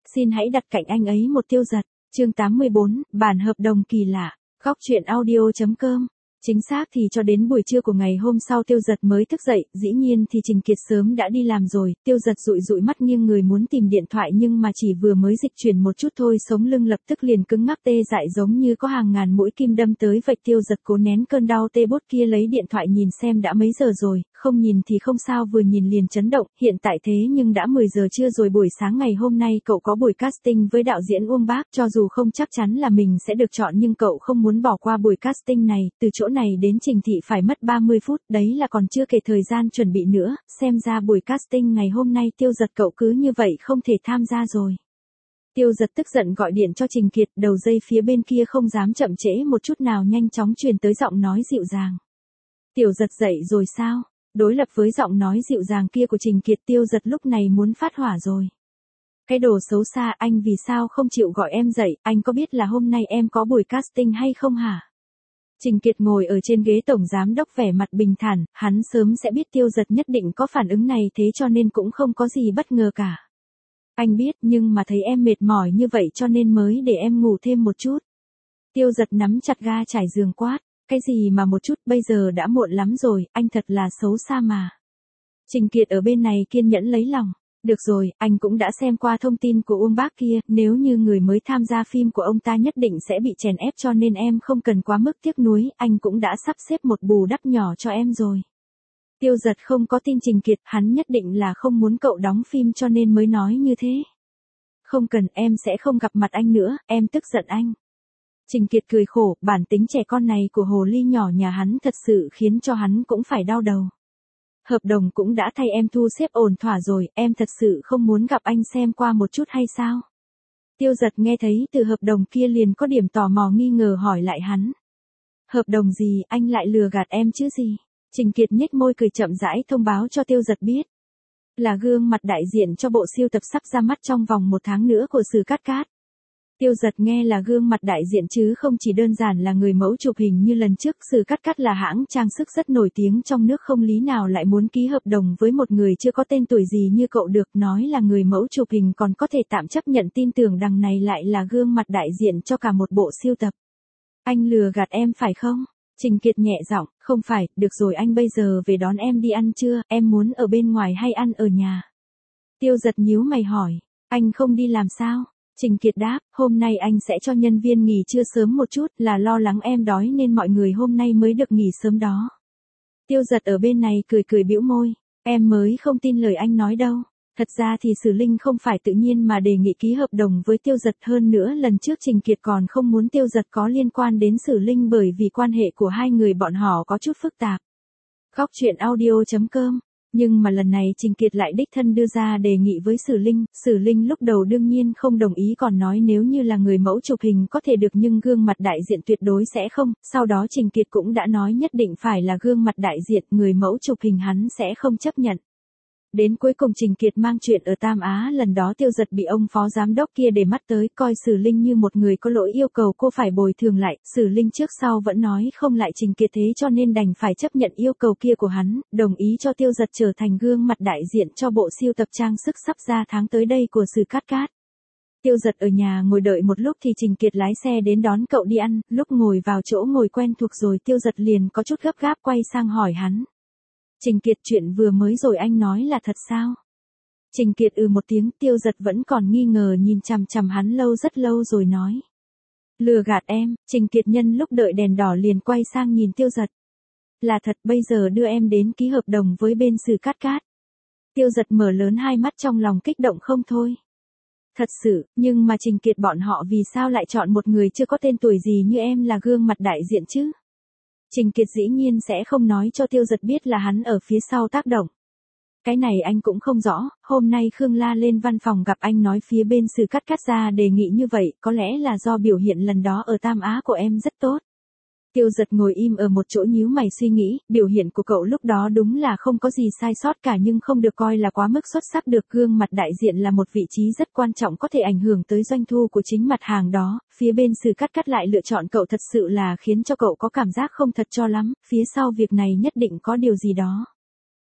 xin hãy đặt cạnh anh ấy một Tiêu Dật. Chương 84, bản hợp đồng kỳ lạ. Góc truyện audio.com. Chính xác thì cho đến buổi trưa của ngày hôm sau Tiêu Dật mới thức dậy, dĩ nhiên thì Trình Kiệt sớm đã đi làm rồi. Tiêu Dật dụi dụi mắt nghiêng người muốn tìm điện thoại nhưng mà chỉ vừa mới dịch chuyển một chút thôi sống lưng lập tức liền cứng ngắc tê dại giống như có hàng ngàn mũi kim đâm tới vậy. Tiêu Dật cố nén cơn đau tê bốt kia lấy điện thoại nhìn xem đã mấy giờ rồi, không nhìn thì không sao vừa nhìn liền chấn động, hiện tại thế nhưng đã 10 giờ trưa rồi. Buổi sáng ngày hôm nay cậu có buổi casting với đạo diễn Uông Bác, cho dù không chắc chắn là mình sẽ được chọn nhưng cậu không muốn bỏ qua buổi casting này, từ chỗ này đến Trình Thị phải mất 30 phút, đấy là còn chưa kể thời gian chuẩn bị nữa, xem ra buổi casting ngày hôm nay Tiêu Dật cậu cứ như vậy không thể tham gia rồi. Tiêu Dật tức giận gọi điện cho Trình Kiệt, đầu dây phía bên kia không dám chậm trễ một chút nào nhanh chóng truyền tới giọng nói dịu dàng. Tiểu Dật dậy rồi sao? Đối lập với giọng nói dịu dàng kia của Trình Kiệt, Tiêu Dật lúc này muốn phát hỏa rồi. Cái đồ xấu xa, anh vì sao không chịu gọi em dậy, anh có biết là hôm nay em có buổi casting hay không hả? Trình Kiệt ngồi ở trên ghế tổng giám đốc vẻ mặt bình thản, hắn sớm sẽ biết Tiêu Dật nhất định có phản ứng này thế cho nên cũng không có gì bất ngờ cả. Anh biết nhưng mà thấy em mệt mỏi như vậy cho nên mới để em ngủ thêm một chút. Tiêu Dật nắm chặt ga trải giường quát. Cái gì mà một chút, bây giờ đã muộn lắm rồi, anh thật là xấu xa mà. Trình Kiệt ở bên này kiên nhẫn lấy lòng. Được rồi, anh cũng đã xem qua thông tin của Uông Bác kia, nếu như người mới tham gia phim của ông ta nhất định sẽ bị chèn ép cho nên em không cần quá mức tiếc nuối, anh cũng đã sắp xếp một bù đắp nhỏ cho em rồi. Tiêu Dật không có tin Trình Kiệt, hắn nhất định là không muốn cậu đóng phim cho nên mới nói như thế. Không cần, em sẽ không gặp mặt anh nữa, em tức giận anh. Trình Kiệt cười khổ, bản tính trẻ con này của hồ ly nhỏ nhà hắn thật sự khiến cho hắn cũng phải đau đầu. Hợp đồng cũng đã thay em thu xếp ổn thỏa rồi, em thật sự không muốn gặp anh xem qua một chút hay sao? Tiêu Dật nghe thấy từ hợp đồng kia liền có điểm tò mò nghi ngờ hỏi lại hắn. Hợp đồng gì, anh lại lừa gạt em chứ gì? Trình Kiệt nhếch môi cười chậm rãi thông báo cho Tiêu Dật biết. Là gương mặt đại diện cho bộ siêu tập sắp ra mắt trong vòng 1 tháng nữa của Sử Cát Cát. Tiêu Dật nghe là gương mặt đại diện chứ không chỉ đơn giản là người mẫu chụp hình như lần trước. Sử Cát Cát là hãng trang sức rất nổi tiếng trong nước, không lý nào lại muốn ký hợp đồng với một người chưa có tên tuổi gì như cậu được. Nói là người mẫu chụp hình còn có thể tạm chấp nhận, tin tưởng đằng này lại là gương mặt đại diện cho cả một bộ siêu tập. Anh lừa gạt em phải không? Trình Kiệt nhẹ giọng, không phải, được rồi anh bây giờ về đón em đi ăn trưa, em muốn ở bên ngoài hay ăn ở nhà? Tiêu Dật nhíu mày hỏi, anh không đi làm sao? Trình Kiệt đáp, hôm nay anh sẽ cho nhân viên nghỉ trưa sớm một chút, là lo lắng em đói nên mọi người hôm nay mới được nghỉ sớm đó. Tiêu Dật ở bên này cười cười bĩu môi, em mới không tin lời anh nói đâu. Thật ra thì Sử Linh không phải tự nhiên mà đề nghị ký hợp đồng với Tiêu Dật, hơn nữa lần trước Trình Kiệt còn không muốn Tiêu Dật có liên quan đến Sử Linh bởi vì quan hệ của hai người bọn họ có chút phức tạp. Góc truyện audio.com. Nhưng mà lần này Trình Kiệt lại đích thân đưa ra đề nghị với Sử Linh lúc đầu đương nhiên không đồng ý, còn nói nếu như là người mẫu chụp hình có thể được nhưng gương mặt đại diện tuyệt đối sẽ không, sau đó Trình Kiệt cũng đã nói nhất định phải là gương mặt đại diện, người mẫu chụp hình hắn sẽ không chấp nhận. Đến cuối cùng Trình Kiệt mang chuyện ở Tam Á lần đó Tiêu Dật bị ông phó giám đốc kia để mắt tới, coi Sử Linh như một người có lỗi yêu cầu cô phải bồi thường lại, Sử Linh trước sau vẫn nói không lại Trình Kiệt thế cho nên đành phải chấp nhận yêu cầu kia của hắn, đồng ý cho Tiêu Dật trở thành gương mặt đại diện cho bộ siêu tập trang sức sắp ra tháng tới đây của Sử Cát Cát. Tiêu Dật ở nhà ngồi đợi một lúc thì Trình Kiệt lái xe đến đón cậu đi ăn, lúc ngồi vào chỗ ngồi quen thuộc rồi Tiêu Dật liền có chút gấp gáp quay sang hỏi hắn. Trình Kiệt, chuyện vừa mới rồi anh nói là thật sao? Trình Kiệt một tiếng, Tiêu Dật vẫn còn nghi ngờ nhìn chằm chằm hắn rất lâu rồi nói. Lừa gạt em. Trình Kiệt nhân lúc đợi đèn đỏ liền quay sang nhìn Tiêu Dật. Là thật, bây giờ đưa em đến ký hợp đồng với bên Sử Cát Cát. Tiêu Dật mở lớn hai mắt trong lòng kích động không thôi. Thật sự, nhưng mà Trình Kiệt bọn họ vì sao lại chọn một người chưa có tên tuổi gì như em là gương mặt đại diện chứ? Trình Kiệt dĩ nhiên sẽ không nói cho Tiêu Dật biết là hắn ở phía sau tác động. Cái này anh cũng không rõ, hôm nay Khương La lên văn phòng gặp anh nói phía bên Sử Cát Cát ra đề nghị như vậy, có lẽ là do biểu hiện lần đó ở Tam Á của em rất tốt. Tiêu Dật ngồi im ở một chỗ nhíu mày suy nghĩ, biểu hiện của cậu lúc đó đúng là không có gì sai sót cả nhưng không được coi là quá mức xuất sắc được, gương mặt đại diện là một vị trí rất quan trọng có thể ảnh hưởng tới doanh thu của chính mặt hàng đó, phía bên Sử Cát Cát lại lựa chọn cậu thật sự là khiến cho cậu có cảm giác không thật cho lắm, phía sau việc này nhất định có điều gì đó.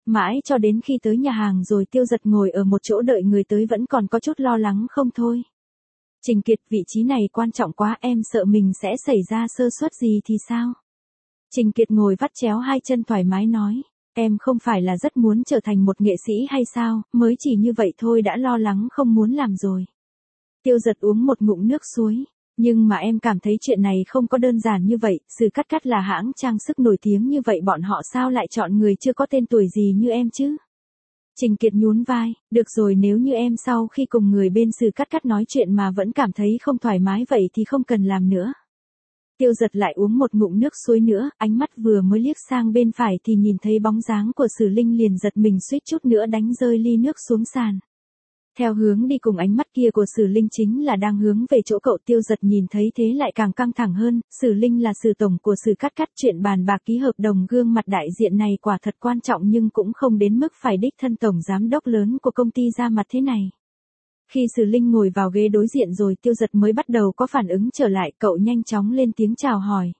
Mãi cho đến khi tới nhà hàng rồi Tiêu Giật ngồi ở một chỗ đợi người tới vẫn còn có chút lo lắng không thôi. Trình Kiệt, vị trí này quan trọng quá, em sợ mình sẽ xảy ra sơ suất gì thì sao? Trình Kiệt ngồi vắt chéo hai chân thoải mái nói, em không phải là rất muốn trở thành một nghệ sĩ hay sao, mới chỉ như vậy thôi đã lo lắng không muốn làm rồi. Tiêu Giật uống một ngụm nước suối, nhưng mà em cảm thấy chuyện này không có đơn giản như vậy, Sử Cắt Cắt là hãng trang sức nổi tiếng như vậy bọn họ sao lại chọn người chưa có tên tuổi gì như em chứ? Trình Kiệt nhún vai, được rồi, nếu như em sau khi cùng người bên Sử Cắt Cắt nói chuyện mà vẫn cảm thấy không thoải mái vậy thì không cần làm nữa. Tiêu Giật lại uống một ngụm nước suối nữa, ánh mắt vừa mới liếc sang bên phải thì nhìn thấy bóng dáng của Sử Linh liền giật mình suýt chút nữa đánh rơi ly nước xuống sàn. Theo hướng đi cùng ánh mắt kia của Sử Linh chính là đang hướng về chỗ cậu. Tiêu Giật nhìn thấy thế lại càng căng thẳng hơn, Sử Linh là Sử tổng của Sử Cắt Cắt, chuyện bàn bạc ký hợp đồng gương mặt đại diện này quả thật quan trọng nhưng cũng không đến mức phải đích thân tổng giám đốc lớn của công ty ra mặt thế này. Khi Sử Linh ngồi vào ghế đối diện rồi Tiêu Giật mới bắt đầu có phản ứng trở lại, cậu nhanh chóng lên tiếng chào hỏi.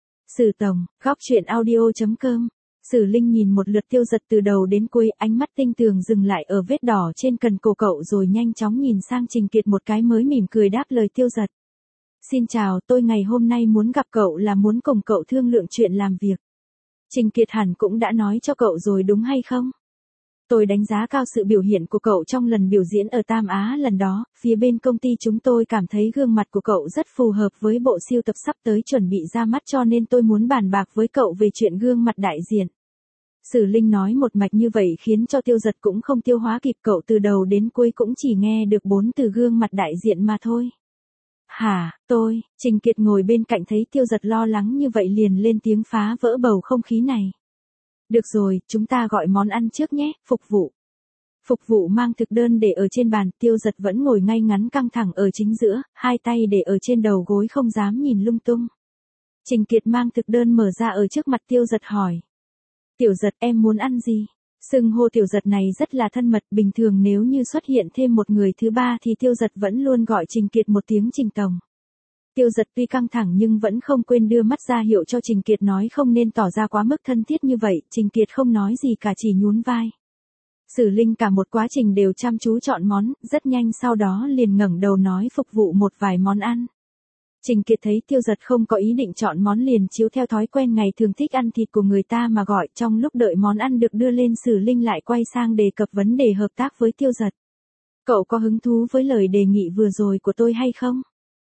Sử tổng, góc truyện audio.com. Sử Linh nhìn một lượt Tiêu Giật từ đầu đến cuối, ánh mắt tinh tường dừng lại ở vết đỏ trên cần cổ cậu rồi nhanh chóng nhìn sang Trình Kiệt một cái mới mỉm cười đáp lời Tiêu Giật. Xin chào, tôi ngày hôm nay muốn gặp cậu là muốn cùng cậu thương lượng chuyện làm việc. Trình Kiệt hẳn cũng đã nói cho cậu rồi đúng hay không? Tôi đánh giá cao sự biểu hiện của cậu trong lần biểu diễn ở Tam Á lần đó, phía bên công ty chúng tôi cảm thấy gương mặt của cậu rất phù hợp với bộ sưu tập sắp tới chuẩn bị ra mắt cho nên tôi muốn bàn bạc với cậu về chuyện gương mặt đại diện. Sử Linh nói một mạch như vậy khiến cho Tiêu Giật cũng không tiêu hóa kịp, cậu từ đầu đến cuối cũng chỉ nghe được 4 từ gương mặt đại diện mà thôi. Hả, tôi, Trình Kiệt ngồi bên cạnh thấy Tiêu Giật lo lắng như vậy liền lên tiếng phá vỡ bầu không khí này. Được rồi, chúng ta gọi món ăn trước nhé, phục vụ. Phục vụ mang thực đơn để ở trên bàn, Tiêu Giật vẫn ngồi ngay ngắn căng thẳng ở chính giữa, hai tay để ở trên đầu gối không dám nhìn lung tung. Trình Kiệt mang thực đơn mở ra ở trước mặt Tiêu Giật hỏi. Tiểu Giật, em muốn ăn gì? Xưng hô Tiểu Giật này rất là thân mật, bình thường nếu như xuất hiện thêm một người thứ ba thì Tiêu Giật vẫn luôn gọi Trình Kiệt một tiếng Trình tổng. Tiêu Giật tuy căng thẳng nhưng vẫn không quên đưa mắt ra hiệu cho Trình Kiệt nói không nên tỏ ra quá mức thân thiết như vậy, Trình Kiệt không nói gì cả chỉ nhún vai. Sử Linh cả một quá trình đều chăm chú chọn món, rất nhanh sau đó liền ngẩng đầu nói phục vụ một vài món ăn. Trình Kiệt thấy Tiêu Giật không có ý định chọn món liền chiếu theo thói quen ngày thường thích ăn thịt của người ta mà gọi, trong lúc đợi món ăn được đưa lên Sử Linh lại quay sang đề cập vấn đề hợp tác với Tiêu Giật. Cậu có hứng thú với lời đề nghị vừa rồi của tôi hay không?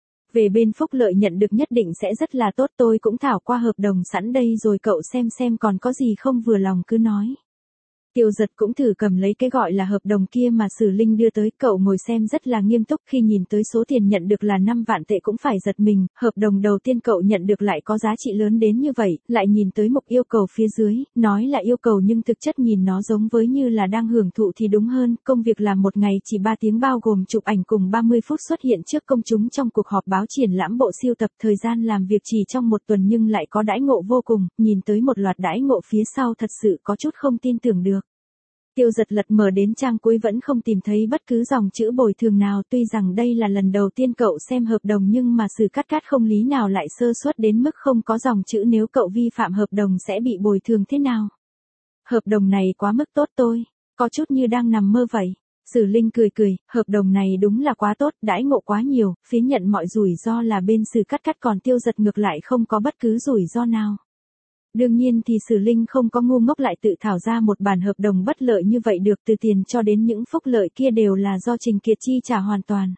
Về bên phúc lợi nhận được nhất định sẽ rất là tốt, tôi cũng thảo qua hợp đồng sẵn đây rồi, cậu xem còn có gì không vừa lòng cứ nói. Tiêu Giật cũng thử cầm lấy cái gọi là hợp đồng kia mà Sử Linh đưa tới, cậu ngồi xem rất là nghiêm túc, khi nhìn tới số tiền nhận được là 5 vạn tệ cũng phải giật mình, hợp đồng đầu tiên cậu nhận được lại có giá trị lớn đến như vậy, lại nhìn tới mục yêu cầu phía dưới, nói là yêu cầu nhưng thực chất nhìn nó giống với như là đang hưởng thụ thì đúng hơn, công việc làm một ngày chỉ 3 tiếng bao gồm chụp ảnh cùng 30 phút xuất hiện trước công chúng trong cuộc họp báo triển lãm bộ sưu tập, thời gian làm việc chỉ trong một tuần nhưng lại có đãi ngộ vô cùng, nhìn tới một loạt đãi ngộ phía sau thật sự có chút không tin tưởng được. Tiêu Giật lật mở đến trang cuối vẫn không tìm thấy bất cứ dòng chữ bồi thường nào, tuy rằng đây là lần đầu tiên cậu xem hợp đồng nhưng mà Sử Cắt Cắt không lý nào lại sơ suất đến mức không có dòng chữ nếu cậu vi phạm hợp đồng sẽ bị bồi thường thế nào. Hợp đồng này quá mức tốt, tôi có chút như đang nằm mơ vậy. Sử Linh cười, hợp đồng này đúng là quá tốt, đãi ngộ quá nhiều, phía nhận mọi rủi ro là bên Sử Cắt Cắt còn Tiêu Giật ngược lại không có bất cứ rủi ro nào. Đương nhiên thì Sử Linh không có ngu ngốc lại tự thảo ra một bản hợp đồng bất lợi như vậy được, từ tiền cho đến những phúc lợi kia đều là do Trình Kiệt chi trả hoàn toàn.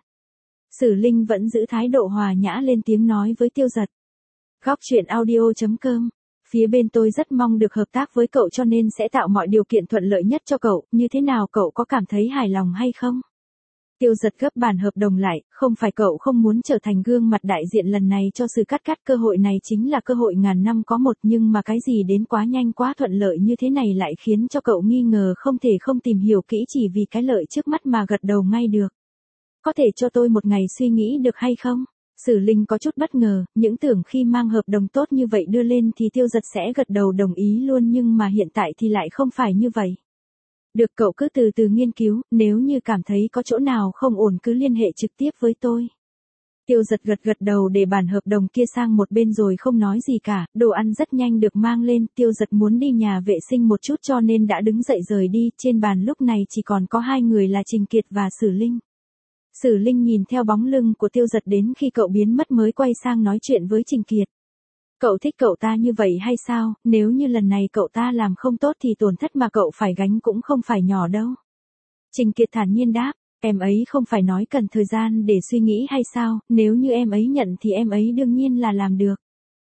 Sử Linh vẫn giữ thái độ hòa nhã lên tiếng nói với Tiêu Giật. Góc truyện audio.com. Phía bên tôi rất mong được hợp tác với cậu cho nên sẽ tạo mọi điều kiện thuận lợi nhất cho cậu, như thế nào, cậu có cảm thấy hài lòng hay không? Tiêu Giật gấp bản hợp đồng lại, không phải cậu không muốn trở thành gương mặt đại diện lần này cho Sử Cắt Cắt, cơ hội này chính là cơ hội ngàn năm có một nhưng mà cái gì đến quá nhanh quá thuận lợi như thế này lại khiến cho cậu nghi ngờ không thể không tìm hiểu kỹ chỉ vì cái lợi trước mắt mà gật đầu ngay được. Có thể cho tôi một ngày suy nghĩ được hay không? Sử Linh có chút bất ngờ, những tưởng khi mang hợp đồng tốt như vậy đưa lên thì Tiêu Giật sẽ gật đầu đồng ý luôn nhưng mà hiện tại thì lại không phải như vậy. Được, cậu cứ từ từ nghiên cứu, nếu như cảm thấy có chỗ nào không ổn cứ liên hệ trực tiếp với tôi. Tiêu Giật gật gật đầu để bản hợp đồng kia sang một bên rồi không nói gì cả, đồ ăn rất nhanh được mang lên, Tiêu Giật muốn đi nhà vệ sinh một chút cho nên đã đứng dậy rời đi, trên bàn lúc này chỉ còn có hai người là Trình Kiệt và Sử Linh. Sử Linh nhìn theo bóng lưng của Tiêu Giật đến khi cậu biến mất mới quay sang nói chuyện với Trình Kiệt. Cậu thích cậu ta như vậy hay sao, nếu như lần này cậu ta làm không tốt thì tổn thất mà cậu phải gánh cũng không phải nhỏ đâu. Trình Kiệt thản nhiên đáp, em ấy không phải nói cần thời gian để suy nghĩ hay sao, nếu như em ấy nhận thì em ấy đương nhiên là làm được.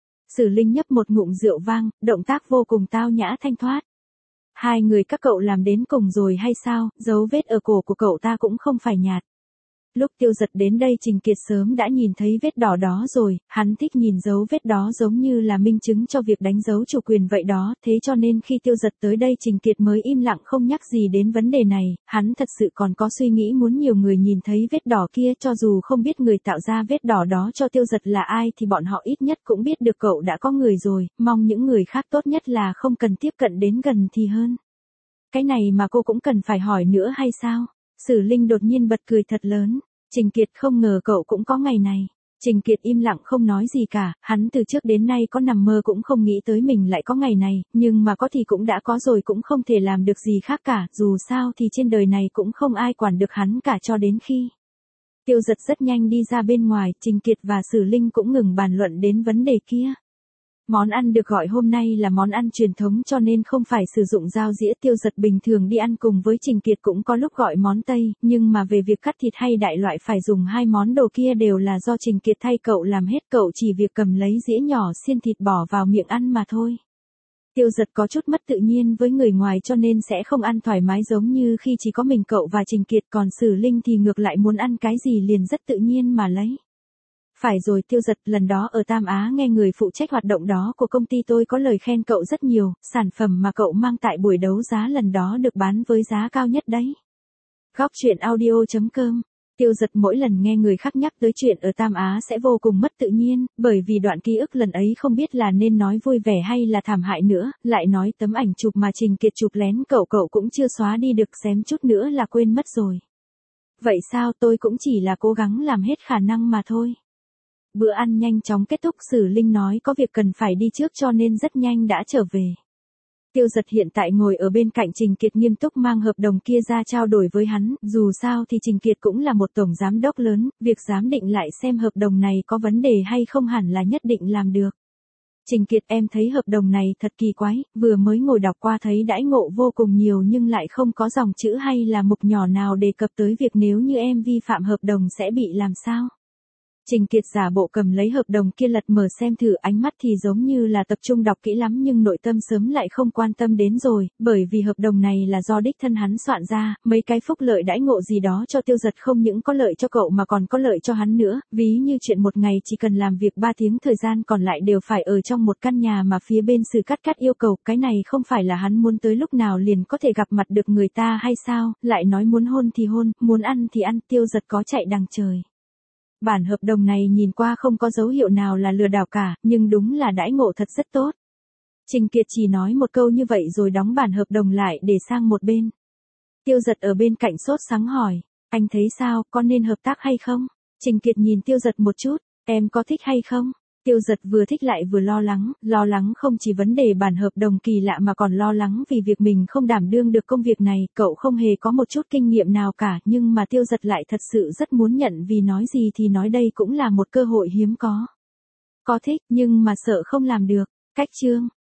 Sử Linh nhấp một ngụm rượu vang, động tác vô cùng tao nhã thanh thoát. Hai người các cậu làm đến cùng rồi hay sao, dấu vết ở cổ của cậu ta cũng không phải nhạt. Lúc Tiêu Giật đến đây Trình Kiệt sớm đã nhìn thấy vết đỏ đó rồi, hắn thích nhìn dấu vết đó giống như là minh chứng cho việc đánh dấu chủ quyền vậy đó, thế cho nên khi Tiêu Giật tới đây Trình Kiệt mới im lặng không nhắc gì đến vấn đề này, hắn thật sự còn có suy nghĩ muốn nhiều người nhìn thấy vết đỏ kia, cho dù không biết người tạo ra vết đỏ đó cho Tiêu Giật là ai thì bọn họ ít nhất cũng biết được cậu đã có người rồi, mong những người khác tốt nhất là không cần tiếp cận đến gần thì hơn. Cái này mà cô cũng cần phải hỏi nữa hay sao? Sử Linh đột nhiên bật cười thật lớn. Trình Kiệt không ngờ cậu cũng có ngày này. Trình Kiệt im lặng không nói gì cả, hắn từ trước đến nay có nằm mơ cũng không nghĩ tới mình lại có ngày này, nhưng mà có thì cũng đã có rồi cũng không thể làm được gì khác cả, dù sao thì trên đời này cũng không ai quản được hắn cả cho đến khi. Tiêu Giật rất nhanh đi ra bên ngoài, Trình Kiệt và Sử Linh cũng ngừng bàn luận đến vấn đề kia. Món ăn được gọi hôm nay là món ăn truyền thống cho nên không phải sử dụng dao dĩa. Tiêu Giật bình thường đi ăn cùng với Trình Kiệt cũng có lúc gọi món Tây, nhưng mà về việc cắt thịt hay đại loại phải dùng hai món đồ kia đều là do Trình Kiệt thay cậu làm hết, cậu chỉ việc cầm lấy dĩa nhỏ xiên thịt bỏ vào miệng ăn mà thôi. Tiêu Giật có chút mất tự nhiên với người ngoài cho nên sẽ không ăn thoải mái giống như khi chỉ có mình cậu và Trình Kiệt, còn Sử Linh thì ngược lại muốn ăn cái gì liền rất tự nhiên mà lấy. Phải rồi Tiêu Giật, lần đó ở Tam Á nghe người phụ trách hoạt động đó của công ty tôi có lời khen cậu rất nhiều, sản phẩm mà cậu mang tại buổi đấu giá lần đó được bán với giá cao nhất đấy. Góc truyện audio.com. Tiêu Giật mỗi lần nghe người khác nhắc tới chuyện ở Tam Á sẽ vô cùng mất tự nhiên, bởi vì đoạn ký ức lần ấy không biết là nên nói vui vẻ hay là thảm hại nữa, lại nói tấm ảnh chụp mà Trình Kiệt chụp lén cậu cũng chưa xóa đi được, xém chút nữa là quên mất rồi. Vậy sao, tôi cũng chỉ là cố gắng làm hết khả năng mà thôi. Bữa ăn nhanh chóng kết thúc, Sử Linh nói có việc cần phải đi trước cho nên rất nhanh đã trở về. Tiêu Giật hiện tại ngồi ở bên cạnh Trình Kiệt nghiêm túc mang hợp đồng kia ra trao đổi với hắn, dù sao thì Trình Kiệt cũng là một tổng giám đốc lớn, việc giám định lại xem hợp đồng này có vấn đề hay không hẳn là nhất định làm được. Trình Kiệt, em thấy hợp đồng này thật kỳ quái, vừa mới ngồi đọc qua thấy đãi ngộ vô cùng nhiều nhưng lại không có dòng chữ hay là mục nhỏ nào đề cập tới việc nếu như em vi phạm hợp đồng sẽ bị làm sao. Trình Kiệt giả bộ cầm lấy hợp đồng kia lật mở xem thử, ánh mắt thì giống như là tập trung đọc kỹ lắm nhưng nội tâm sớm lại không quan tâm đến rồi, bởi vì hợp đồng này là do đích thân hắn soạn ra, mấy cái phúc lợi đãi ngộ gì đó cho Tiêu Giật không những có lợi cho cậu mà còn có lợi cho hắn nữa, ví như chuyện một ngày chỉ cần làm việc 3 tiếng, thời gian còn lại đều phải ở trong một căn nhà mà phía bên Sử Cát yêu cầu, cái này không phải là hắn muốn tới lúc nào liền có thể gặp mặt được người ta hay sao, lại nói muốn hôn thì hôn, muốn ăn thì ăn, Tiêu Giật có chạy đằng trời. Bản hợp đồng này nhìn qua không có dấu hiệu nào là lừa đảo cả, nhưng đúng là đãi ngộ thật rất tốt. Trình Kiệt chỉ nói một câu như vậy rồi đóng bản hợp đồng lại để sang một bên. Tiêu Giật ở bên cạnh sốt sắng hỏi, anh thấy sao, có nên hợp tác hay không? Trình Kiệt nhìn Tiêu Giật một chút, em có thích hay không? Tiêu Giật vừa thích lại vừa lo lắng không chỉ vấn đề bản hợp đồng kỳ lạ mà còn lo lắng vì việc mình không đảm đương được công việc này, cậu không hề có một chút kinh nghiệm nào cả, nhưng mà Tiêu Giật lại thật sự rất muốn nhận vì nói gì thì nói đây cũng là một cơ hội hiếm có. Có thích nhưng mà sợ không làm được. Cách chương